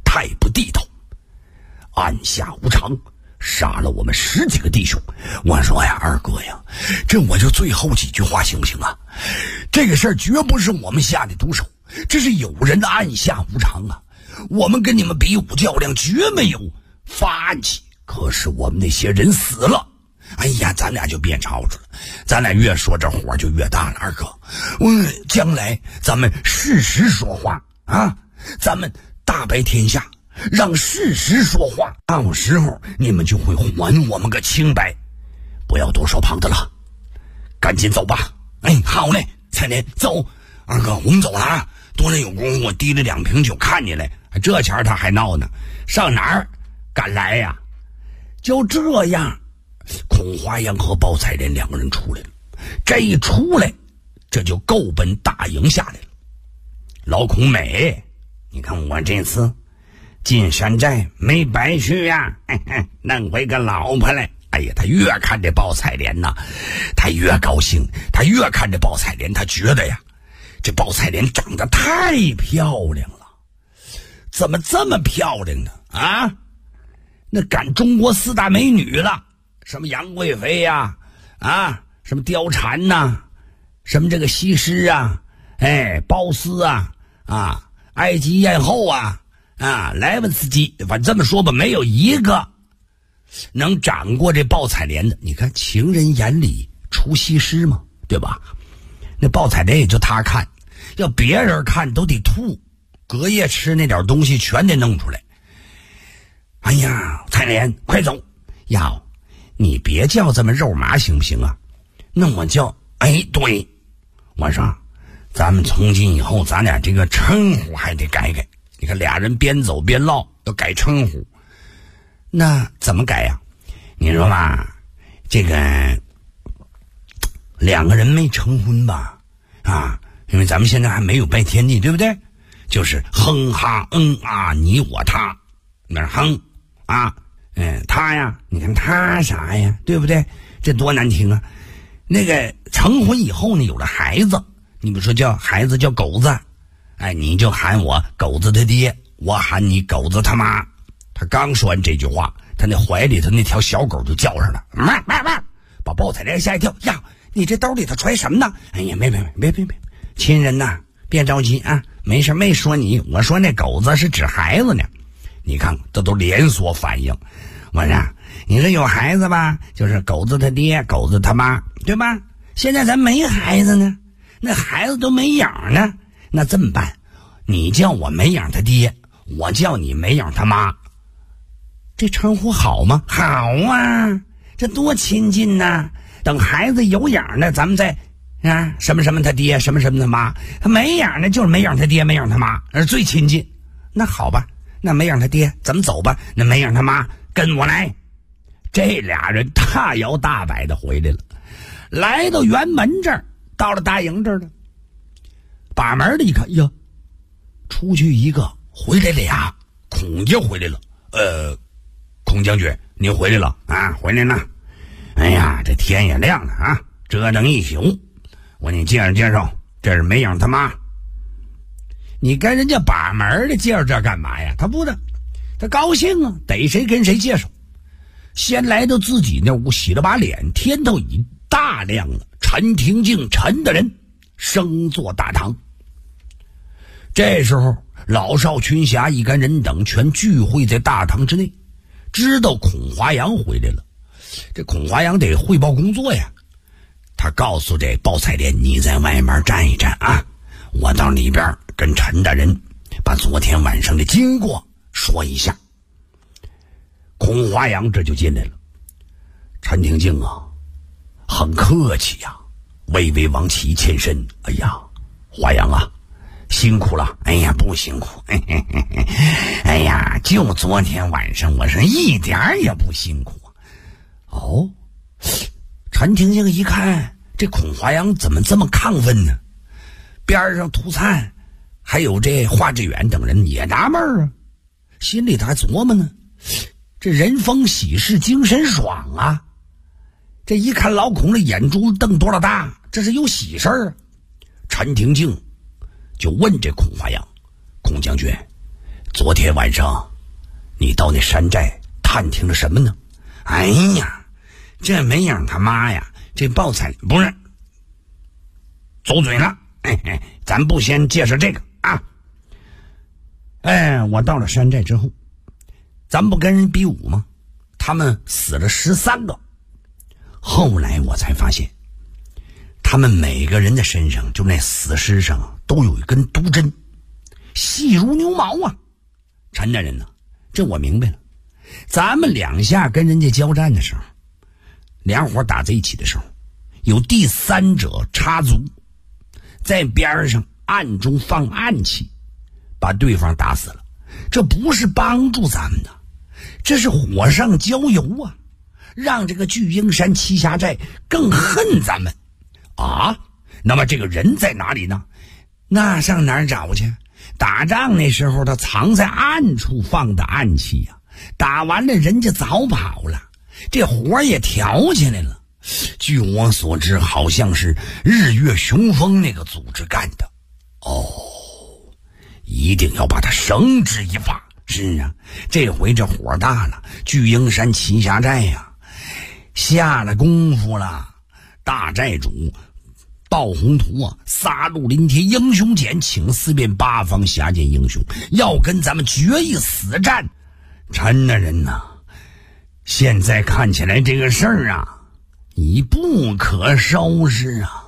太不地道，暗下无常，杀了我们10几个弟兄。我说呀，二哥呀，这我就最后几句话行不行啊？这个事儿绝不是我们下的毒手，这是有人的暗下无常啊。我们跟你们比武较量，绝没有发暗器，可是我们那些人死了。哎呀，咱俩就别吵吵了，咱俩越说这火就越大了。二哥，将来咱们事实说话啊，咱们大白天下，让事实说话，到时候你们就会还我们个清白。不要多说旁的了，赶紧走吧。哎，好嘞，彩莲，走。二哥，我们走了啊。多人有功夫，我提了2瓶酒看你来，这前他还闹呢，上哪儿敢来呀？就这样，孔华阳和包彩莲2个人出来了。这一出来，这就够奔大营下来了。老孔美，你看我这次进山寨没白去呀，弄回个老婆来。哎呀，他越看这包彩莲呐，他越高兴，他越看这包彩莲，他觉得呀，这包彩莲长得太漂亮了。怎么这么漂亮呢？啊，那赶中国4大美女了，什么杨贵妃呀，啊，什么貂蝉呐，什么这个西施啊，哎，褒姒啊，啊，埃及艳后啊，啊，莱文斯基，反正这么说吧，没有一个能长过这鲍彩莲的。你看情人眼里出西施嘛，对吧？那鲍彩莲也就他看，要别人看都得吐，隔夜吃那点东西全得弄出来。哎呀，彩莲快走呀，你别叫这么肉麻行不行啊？那我叫，哎，对，我说咱们从今以后咱俩这个称呼还得改改。你看俩人边走边唠，要改称呼，那怎么改呀？你说吧，这个2个人没成婚吧，啊，因为咱们现在还没有拜天地，对不对？就是哼哈啊，你我他，那哼啊，他呀，你看他啥呀，对不对？这多难听啊！那个成婚以后呢，有了孩子，你比如说叫孩子叫狗子，哎，你就喊我狗子他爹，我喊你狗子他妈。他刚说完这句话，他那怀里头那条小狗就叫上了，把包彩莲吓一跳。呀，你这兜里头揣什么呢？哎呀，别，亲人呐，别着急啊，没事，没说你，我说那狗子是指孩子呢。你看这都连锁反应。我说你这有孩子吧，就是狗子他爹，狗子他妈，对吧？现在咱没孩子呢，那孩子都没养呢，那这么办？你叫我没养他爹，我叫你没养他妈，这称呼好吗？好啊，这多亲近呐！等孩子有养的，咱们再啊什么什么他爹，什么什么他妈。他没养的，就是没养他爹，没养他妈，而最亲近。那好吧，那没养他爹，咱们走吧。那没养他妈，跟我来。这俩人大摇大摆的回来了，来到辕门这儿，到了大营这儿了。把门的一看，呀，出去一个，回来俩，孔家回来了。孔将军，您回来了啊？回来了。哎呀，这天也亮了啊，折腾一宿。我给你介绍介绍，这是梅影他妈。你跟人家把门的介绍这干嘛呀？他不的，他高兴啊，逮谁跟谁介绍。先来到自己那屋，洗了把脸，天都已大亮了。陈廷敬陈大人升坐大堂。这时候老少群侠一干人等全聚会在大堂之内，知道孔华阳回来了。这孔华阳得汇报工作呀，他告诉这包彩莲，你在外面站一站啊，我到里边跟陈大人把昨天晚上的经过说一下。孔华阳这就进来了。陈廷敬啊，很客气呀，微微往起欠身。哎呀，华阳啊，辛苦了。哎呀，不辛苦。哎呀，就昨天晚上我是一点也不辛苦。哦，陈廷敬一看这孔华阳怎么这么亢奋呢？边上涂灿还有这华志远等人也纳闷啊，心里他还琢磨呢，这人逢喜事精神爽啊。这一看老孔的眼珠瞪多了大，这是有喜事儿啊。陈廷敬就问这孔华阳，孔将军， 昨天晚上你到那山寨探听了什么呢？ 哎呀，这没影他妈呀，这报彩不是走嘴了。咱不先介绍这个啊。我到了山寨之后，咱不跟人比武吗？他们死了13个。后来我才发现，他们每个人的身上，就那死尸上都有一根毒针，细如牛毛啊。陈大人呢，这我明白了。咱们两下跟人家交战的时候，两伙打在一起的时候，有第三者插足，在边上暗中放暗器，把对方打死了。这不是帮助咱们的，这是火上浇油啊，让这个巨鹰山栖霞寨更恨咱们啊。那么这个人在哪里呢？那上哪儿找去？打仗那时候他藏在暗处放的暗器呀，打完了人家早跑了，这火也挑起来了。据我所知，好像是日月雄风那个组织干的。一定要把他绳之以法。是啊，这回这火大了，巨鹰山栖霞寨呀，下了功夫了。大寨主鲍宏图啊，杀戮临帖，英雄简，请四面八方侠剑英雄，要跟咱们决一死战。陈大人呐，现在看起来这个事儿啊，已不可收拾啊。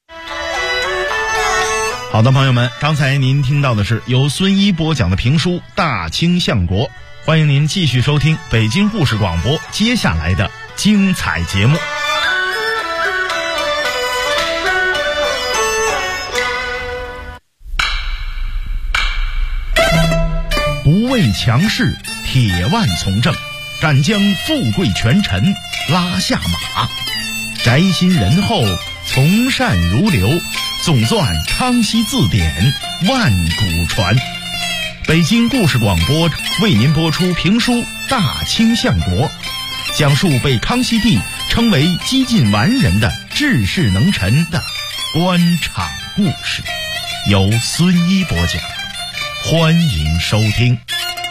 好的，朋友们，刚才您听到的是由孙一播讲的评书《大清相国》，欢迎您继续收听北京故事广播接下来的精彩节目。不畏强势，铁腕从政，敢将富贵权臣拉下马，宅心仁厚，从善如流，总纂康熙字典，万古传。北京故事广播为您播出评书《大清相国》，讲述被康熙帝称为几近完人的治世能臣的官场故事，由孙一播讲，欢迎收听。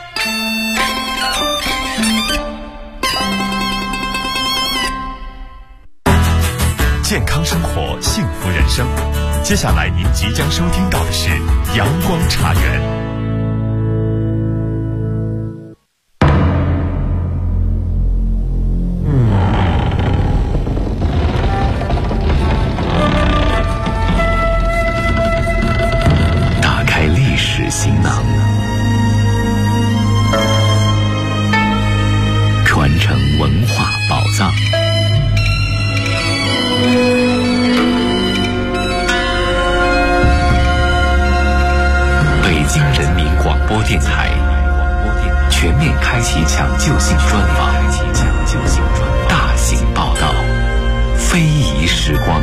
健康生活，幸福人生。接下来您即将收听到的是阳光茶园。 打开历史行囊，传承文化宝藏。北京人民广播电台全面开启抢救性专访，大型报道，非遗时光。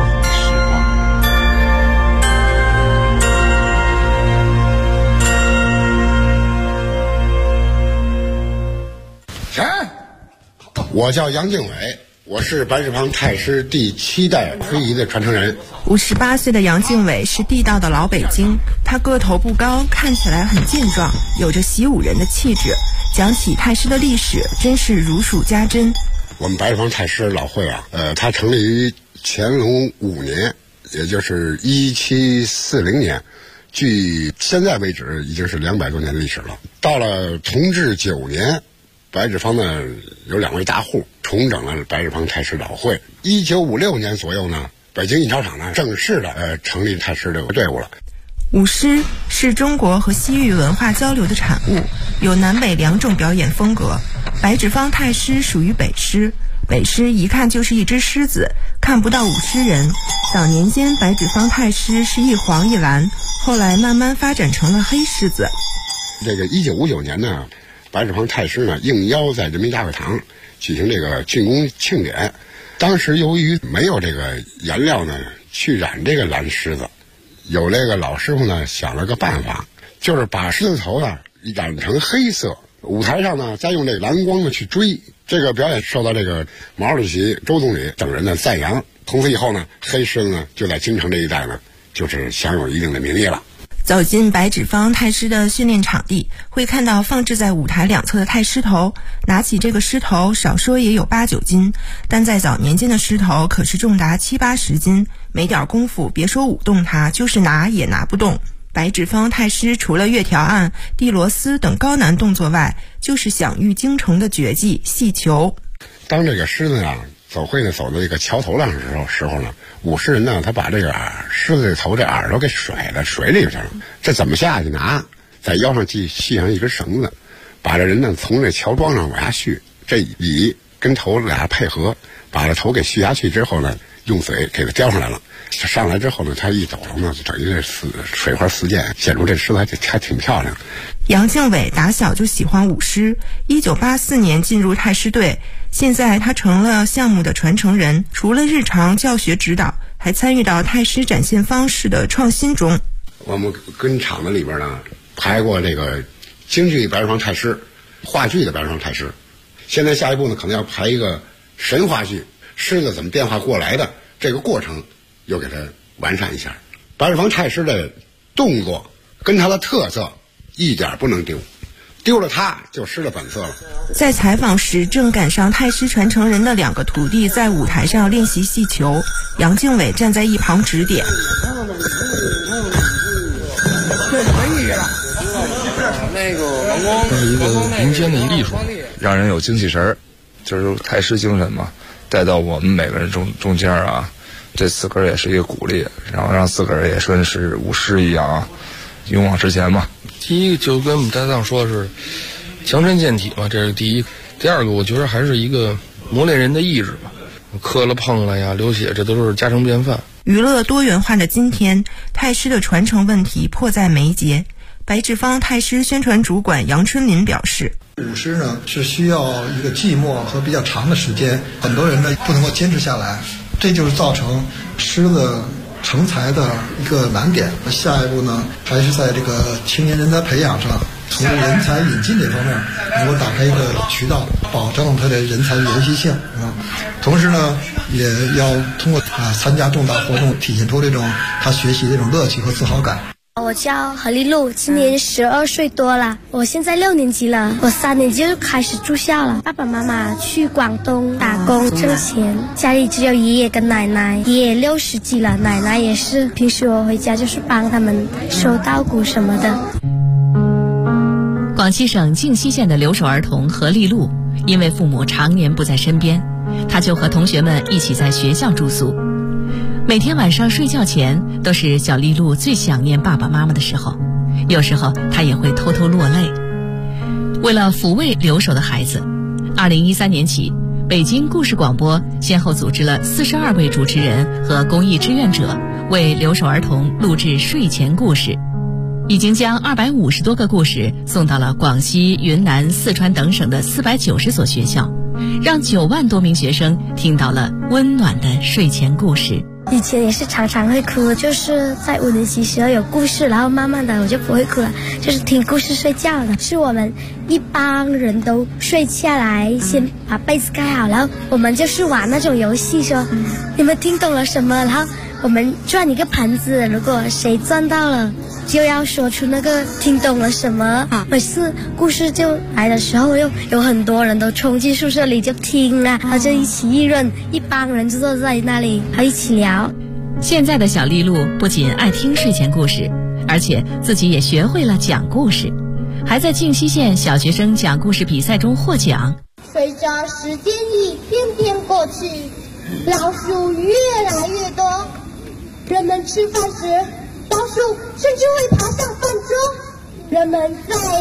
我叫杨敬伟，我是白纸坊太师第7代非遗的传承人。 58岁的杨敬伟是地道的老北京，他个头不高，看起来很健壮，有着习武人的气质。讲起太师的历史，真是如数家珍。 我们白纸坊太师老会啊，它成立于乾隆5年，也就是1740年，距现在为止已经是200多年的历史了。到了同治9年，白纸坊呢有2位大户重整了白纸坊太师老会。1956年左右呢，北京印钞厂呢正式的成立太师这个队伍了。 舞狮是中国和西域文化交流的产物，有南北2种表演风格。白纸坊太师属于北狮，北狮一看就是一只狮子，看不到舞狮人。早年间白纸坊太师是一黄一蓝，后来慢慢发展成了黑狮子。 这个1959年呢，白纸坊太师呢应邀在人民大会堂举行这个竣工庆典。当时由于没有这个颜料呢去染这个蓝狮子，有这个老师傅呢想了个办法，就是把狮子头呢染成黑色，舞台上呢再用这个蓝光呢去追。这个表演受到这个毛主席、周总理等人的赞扬。从此以后呢，黑狮子呢就在京城这一带呢就是享有一定的名义了。 走进白纸坊太师的训练场地，会看到放置在舞台两侧的太师头。拿起这个狮头，少说也有8、9斤，但在早年间的狮头可是重达7、80斤，没点功夫，别说舞动它，就是拿也拿不动。白纸坊太师除了月条案、递螺丝等高难动作外，就是享誉京城的绝技戏球。 当这个狮子走会呢，走到这个桥头上的时候呢，舞狮人呢，他把这个狮子的头这耳朵给甩到水里去了。这怎么下去呢？在腰上系上一根绳子，把这人呢从这桥桩上往下续，这尾跟头俩配合，把这头给续下去之后呢，用嘴给它叼上来了。上来之后呢，他一抖呢，就等于这水花四溅，显出这狮子还挺漂亮。 杨敬伟打小就喜欢舞狮，1984年进入太师队，现在他成了项目的传承人。除了日常教学指导，还参与到太师展现方式的创新中。 我们跟厂子里边呢排过这个京剧白纸坊太师、话剧的白纸坊太师，现在下一步呢可能要排一个神话剧，狮子怎么变化过来的这个过程又给它完善一下。白纸坊太师的动作跟他的特色一点不能丢，丢了它就失了本色了。 在采访时，正赶上太师传承人的2个徒弟在舞台上练习戏球，杨敬伟站在一旁指点。 这是一个民间的艺术，让人有精气神儿，就是太师精神嘛，带到我们每个人中间啊。这自个儿也是一个鼓励，然后让自个儿也跟是舞狮一样啊，勇往直前嘛。第一个就跟我们搭档说的是强身健体嘛，这是第一。第二个我觉得还是一个磨练人的意志吧，磕了碰了呀，流血，这都是家常便饭。 娱乐多元化的今天，太师的传承问题迫在眉睫。白纸坊太师宣传主管杨春林表示， 舞狮呢是需要一个寂寞和比较长的时间，很多人呢不能够坚持下来，这就是造成狮子成才的一个难点。下一步呢，还是在这个青年人才培养上，从人才引进这方面能够打开一个渠道，保证他的人才的延续性啊。同时呢，也要通过参加重大活动，体现出这种他学习的这种乐趣和自豪感。 我叫何丽露，今年12岁多了，我现在6年级了，我3年级就开始住校了。爸爸妈妈去广东打工挣钱，家里只有爷爷跟奶奶，爷爷60几了，奶奶也是，平时我回家就是帮他们收稻谷什么的。 广西省靖西县的留守儿童何丽露，因为父母常年不在身边，她就和同学们一起在学校住宿。每天晚上睡觉前，都是小丽露最想念爸爸妈妈的时候，有时候她也会偷偷落泪。为了抚慰留守的孩子，2013年起，北京故事广播先后组织了42位主持人和公益志愿者，为留守儿童录制睡前故事，已经将250多个故事送到了广西、云南、四川等省的490所学校，让9万多名学生听到了温暖的睡前故事。 以前也是常常会哭，就是在5年级时候有故事，然后慢慢的我就不会哭了，就是听故事睡觉的。是我们一帮人都睡下来，先把被子盖好，然后我们就是玩那种游戏，说你们听懂了什么，然后我们转一个盘子，如果谁转到了就要说出那个听懂了什么。每次故事就来的时候，又有很多人都冲进宿舍里就听了，然后就一起议论，一帮人就坐在那里还一起聊。 现在的小丽露不仅爱听睡前故事，而且自己也学会了讲故事，还在靖西县小学生讲故事比赛中获奖。 随着时间一天天过去，老鼠越来越多，人们吃饭时，老鼠甚至会爬上饭桌，人们在